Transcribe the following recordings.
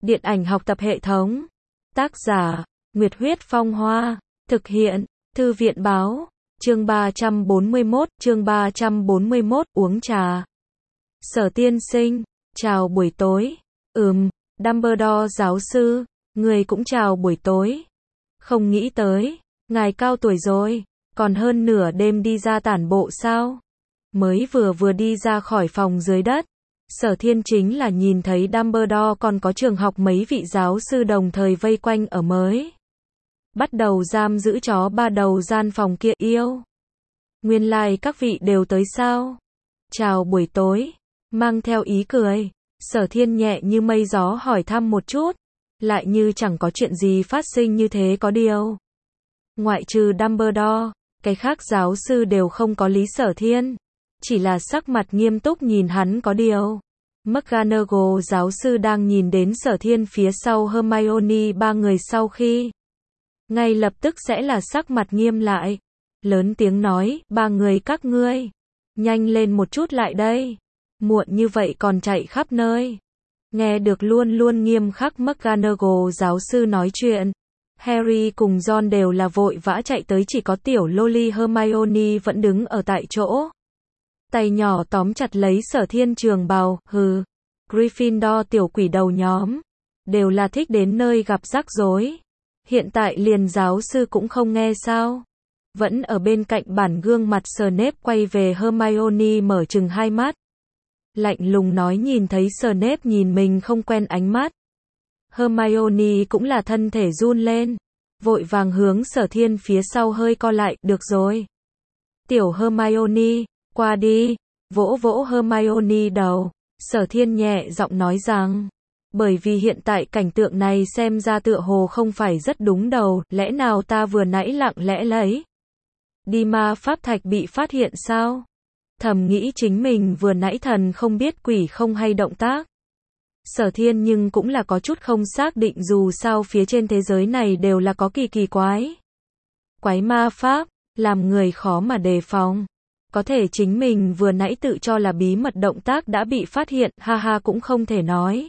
Điện ảnh học tập hệ thống. Tác giả, Nguyệt Huyết Phong Hoa. Thực hiện, Thư viện Báo. Chương 341, uống trà. Sở Tiên Sinh, chào buổi tối. Dumbledore giáo sư, người cũng chào buổi tối. Không nghĩ tới, ngài cao tuổi rồi, còn hơn nửa đêm đi ra tản bộ sao? Mới vừa đi ra khỏi phòng dưới đất, Sở Thiên chính là nhìn thấy Dumbledore còn có trường học mấy vị giáo sư đồng thời vây quanh ở mới bắt đầu giam giữ chó ba đầu gian phòng kia yêu. Nguyên lai các vị đều tới sao? Chào buổi tối, mang theo ý cười. Sở Thiên nhẹ như mây gió hỏi thăm một chút, lại như chẳng có chuyện gì phát sinh như thế có điều. Ngoại trừ Dumbledore, cái khác giáo sư đều không có lý Sở Thiên, chỉ là sắc mặt nghiêm túc nhìn hắn có điều. McGonagall giáo sư đang nhìn đến Sở Thiên phía sau Hermione ba người sau khi ngay lập tức sẽ là sắc mặt nghiêm lại, lớn tiếng nói, ba người các ngươi, nhanh lên một chút lại đây, muộn như vậy còn chạy khắp nơi. Nghe được luôn luôn nghiêm khắc McGonagall giáo sư nói chuyện, Harry cùng Ron đều là vội vã chạy tới, chỉ có tiểu loli Hermione vẫn đứng ở tại chỗ. Tay nhỏ tóm chặt lấy Sở Thiên trường bào, Gryffindor tiểu quỷ đầu nhóm, đều là thích đến nơi gặp rắc rối. Hiện tại liền giáo sư cũng không nghe sao. Vẫn ở bên cạnh bản gương mặt Snape quay về Hermione mở trừng hai mắt. Lạnh lùng nói, nhìn thấy Snape nhìn mình không quen ánh mắt. Hermione cũng là thân thể run lên, vội vàng hướng Sở Thiên phía sau hơi co lại, được rồi. Tiểu Hermione, qua đi, vỗ vỗ Hermione đầu. Sở Thiên nhẹ giọng nói rằng, bởi vì hiện tại cảnh tượng này xem ra tựa hồ không phải rất đúng đầu, lẽ nào ta vừa nãy lặng lẽ lấy đi ma pháp thạch bị phát hiện sao? Thầm nghĩ chính mình vừa nãy thần không biết quỷ không hay động tác. Sở Thiên nhưng cũng là có chút không xác định, dù sao phía trên thế giới này đều là có kỳ quái ma pháp, làm người khó mà đề phòng. Có thể chính mình vừa nãy tự cho là bí mật động tác đã bị phát hiện, ha cũng không thể nói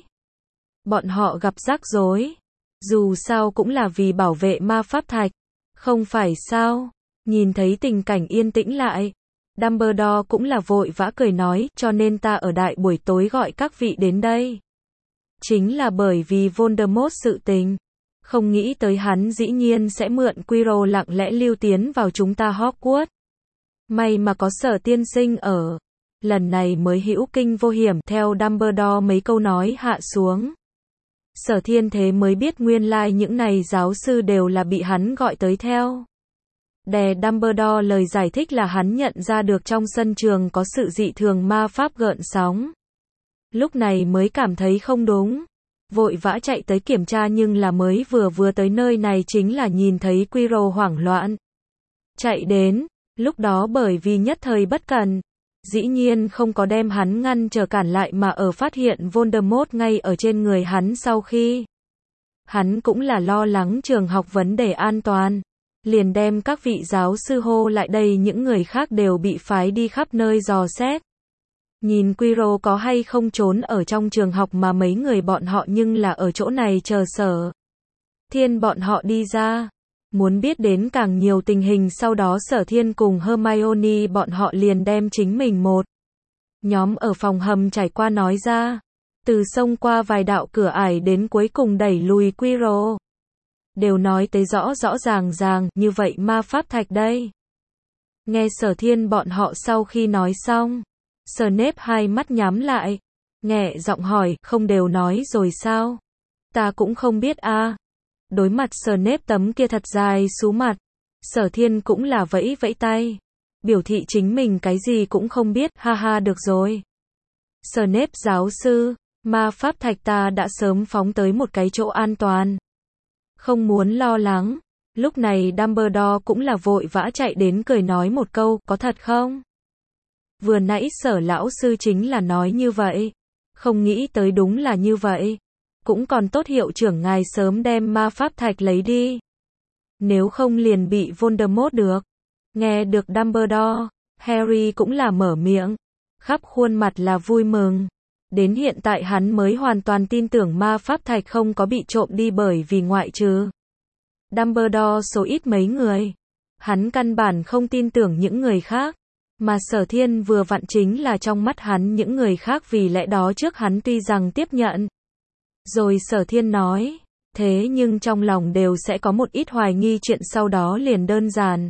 bọn họ gặp rắc rối. Dù sao cũng là vì bảo vệ ma pháp thạch, không phải sao? Nhìn thấy tình cảnh yên tĩnh lại, Dumbledore cũng là vội vã cười nói, cho nên ta ở đại buổi tối gọi các vị đến đây, chính là bởi vì Voldemort sự tình. Không nghĩ tới hắn dĩ nhiên sẽ mượn Quirrell lặng lẽ lưu tiến vào chúng ta Hogwarts. May mà có Sở tiên sinh ở, lần này mới hữu kinh vô hiểm. Theo Dumbledore mấy câu nói hạ xuống, Sở Thiên thế mới biết nguyên lai những này giáo sư đều là bị hắn gọi tới theo. Đè Dumbledore lời giải thích là hắn nhận ra được trong sân trường có sự dị thường ma pháp gợn sóng. Lúc này mới cảm thấy không đúng, vội vã chạy tới kiểm tra, nhưng là mới vừa tới nơi này chính là nhìn thấy Quirrell hoảng loạn chạy đến. Lúc đó bởi vì nhất thời bất cẩn, dĩ nhiên không có đem hắn ngăn trở cản lại, mà ở phát hiện Voldemort ngay ở trên người hắn sau khi, hắn cũng là lo lắng trường học vấn đề an toàn, liền đem các vị giáo sư hô lại đây, những người khác đều bị phái đi khắp nơi dò xét. Nhìn Quirrell có hay không trốn ở trong trường học, mà mấy người bọn họ nhưng là ở chỗ này chờ Sở Thiên bọn họ đi ra. Muốn biết đến càng nhiều tình hình sau đó, Sở Thiên cùng Hermione bọn họ liền đem chính mình một nhóm ở phòng hầm trải qua nói ra, từ xông qua vài đạo cửa ải đến cuối cùng đẩy lùi Quirrell, đều nói tới rõ ràng, như vậy ma pháp thạch đây. Nghe Sở Thiên bọn họ sau khi nói xong, Snape hai mắt nhắm lại, nhẹ giọng hỏi, không đều nói rồi sao? Ta cũng không biết a. Đối mặt Snape tấm kia thật dài sú mặt, Sở Thiên cũng là vẫy tay, biểu thị chính mình cái gì cũng không biết, ha được rồi. Snape giáo sư, ma pháp thạch ta đã sớm phóng tới một cái chỗ an toàn, không muốn lo lắng. Lúc này Dumbledore cũng là vội vã chạy đến cười nói một câu, có thật không? Vừa nãy Sở lão sư chính là nói như vậy, không nghĩ tới đúng là như vậy. Cũng còn tốt hiệu trưởng ngài sớm đem ma pháp thạch lấy đi, nếu không liền bị Voldemort được. Nghe được Dumbledore, Harry cũng là mở miệng, khắp khuôn mặt là vui mừng. Đến hiện tại hắn mới hoàn toàn tin tưởng ma pháp thạch không có bị trộm đi bởi vì ngoại trừ Dumbledore số ít mấy người. Hắn căn bản không tin tưởng những người khác. Mà Sở Thiên vừa vặn chính là trong mắt hắn những người khác vì lẽ đó trước hắn tuy rằng tiếp nhận. Rồi Sở Thiên nói, thế nhưng trong lòng đều sẽ có một ít hoài nghi chuyện sau đó liền đơn giản.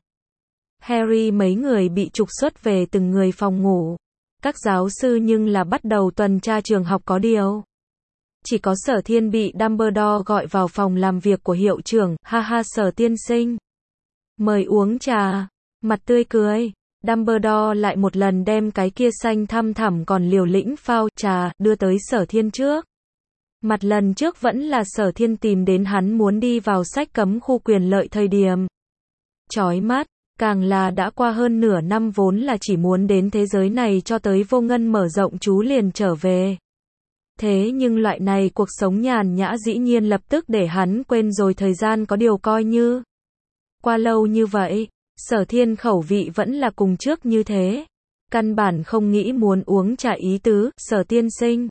Harry mấy người bị trục xuất về từng người phòng ngủ. Các giáo sư nhưng là bắt đầu tuần tra trường học có điều. Chỉ có Sở Thiên bị Dumbledore gọi vào phòng làm việc của hiệu trưởng, ha ha Sở tiên sinh. Mời uống trà, mặt tươi cười. Dumbledore lại một lần đem cái kia xanh thăm thẳm còn liều lĩnh phao trà đưa tới Sở Thiên trước. Mặt lần trước vẫn là Sở Thiên tìm đến hắn muốn đi vào sách cấm khu quyền lợi thời điểm. Chói mắt, càng là đã qua hơn nửa năm vốn là chỉ muốn đến thế giới này cho tới vô ngân mở rộng chú liền trở về. Thế nhưng loại này cuộc sống nhàn nhã dĩ nhiên lập tức để hắn quên rồi thời gian có điều coi như. Qua lâu như vậy, Sở Thiên khẩu vị vẫn là cùng trước như thế. Căn bản không nghĩ muốn uống trà ý tứ, Sở tiên sinh.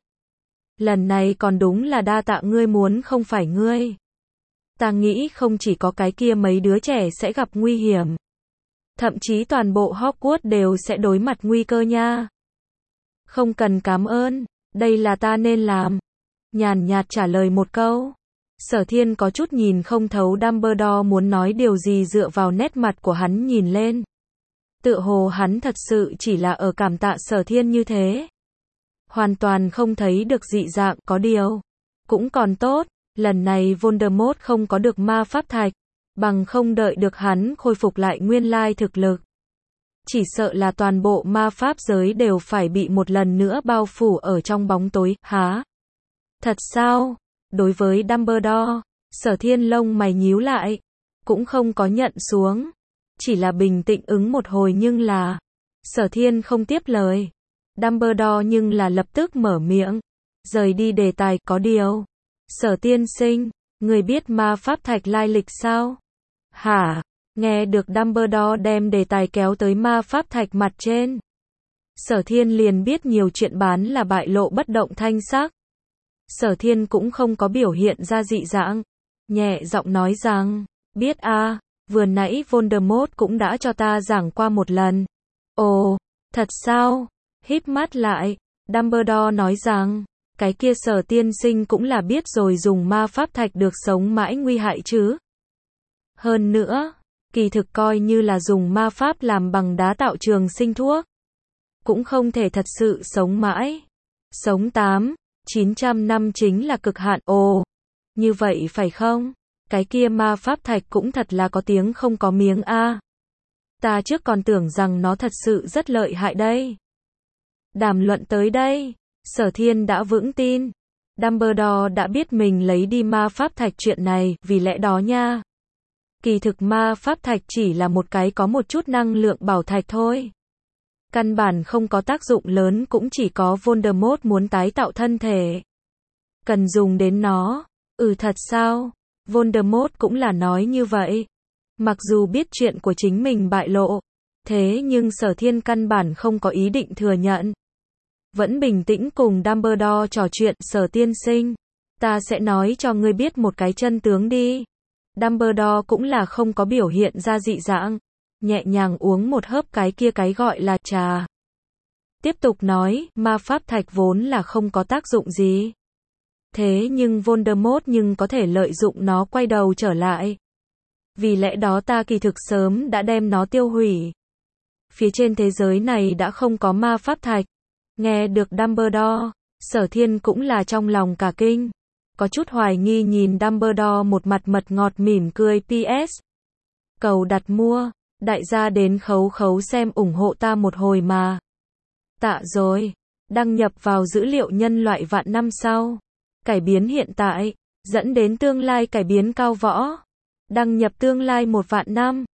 Lần này còn đúng là đa tạ ngươi muốn không phải ngươi. Ta nghĩ không chỉ có cái kia mấy đứa trẻ sẽ gặp nguy hiểm. Thậm chí toàn bộ Hogwarts đều sẽ đối mặt nguy cơ nha. Không cần cảm ơn, đây là ta nên làm. Nhàn nhạt trả lời một câu. Sở Thiên có chút nhìn không thấu Dumbledore muốn nói điều gì dựa vào nét mặt của hắn nhìn lên. Tựa hồ hắn thật sự chỉ là ở cảm tạ Sở Thiên như thế. Hoàn toàn không thấy được dị dạng, có điều. Cũng còn tốt, lần này Voldemort không có được ma pháp thạch. Bằng không đợi được hắn khôi phục lại nguyên lai thực lực. Chỉ sợ là toàn bộ ma pháp giới đều phải bị một lần nữa bao phủ ở trong bóng tối, há? Thật sao? Đối với Dumbledore, Sở Thiên lông mày nhíu lại, cũng không có nhận xuống, chỉ là bình tĩnh ứng một hồi nhưng là, Sở Thiên không tiếp lời. Dumbledore nhưng là lập tức mở miệng, rời đi đề tài, có điều. Sở tiên sinh, người biết ma pháp thạch lai lịch sao? Hả? Nghe được Dumbledore đem đề tài kéo tới ma pháp thạch mặt trên. Sở Thiên liền biết nhiều chuyện bán là bại lộ bất động thanh sắc. Sở Thiên cũng không có biểu hiện ra dị dạng. Nhẹ giọng nói rằng, biết a, vừa nãy Voldemort cũng đã cho ta giảng qua một lần. Ồ, thật sao? Híp mắt lại, Dumbledore nói rằng, cái kia Sở tiên sinh cũng là biết rồi dùng ma pháp thạch được sống mãi nguy hại chứ. Hơn nữa, kỳ thực coi như là dùng ma pháp làm bằng đá tạo trường sinh thuốc. Cũng không thể thật sự sống mãi. Sống 800-900 năm chính là cực hạn. Ồ, như vậy phải không? Cái kia ma pháp thạch cũng thật là có tiếng không có miếng a. Ta trước còn tưởng rằng nó thật sự rất lợi hại đây. Đàm luận tới đây, Sở Thiên đã vững tin. Dumbledore đã biết mình lấy đi ma pháp thạch chuyện này, vì lẽ đó nha. Kỳ thực ma pháp thạch chỉ là một cái có một chút năng lượng bảo thạch thôi. Căn bản không có tác dụng lớn, cũng chỉ có Voldemort muốn tái tạo thân thể. Cần dùng đến nó. Thật sao? Voldemort cũng là nói như vậy. Mặc dù biết chuyện của chính mình bại lộ, thế nhưng Sở Thiên căn bản không có ý định thừa nhận. Vẫn bình tĩnh cùng Dumbledore trò chuyện, Sở tiên sinh. Ta sẽ nói cho ngươi biết một cái chân tướng đi. Dumbledore cũng là không có biểu hiện ra dị dạng. Nhẹ nhàng uống một hớp cái kia cái gọi là trà. Tiếp tục nói, ma pháp thạch vốn là không có tác dụng gì. Thế nhưng Voldemort nhưng có thể lợi dụng nó quay đầu trở lại. Vì lẽ đó ta kỳ thực sớm đã đem nó tiêu hủy. Phía trên thế giới này đã không có ma pháp thạch. Nghe được Dumbledore, Sở Thiên cũng là trong lòng cả kinh. Có chút hoài nghi nhìn Dumbledore một mặt mật ngọt mỉm cười. PS. Cầu đặt mua. Đại gia đến khấu khấu xem ủng hộ ta một hồi mà. Tạ rồi. Đăng nhập vào dữ liệu nhân loại vạn năm sau. Cải biến hiện tại. Dẫn đến tương lai cải biến cao võ. Đăng nhập tương lai 1 vạn năm.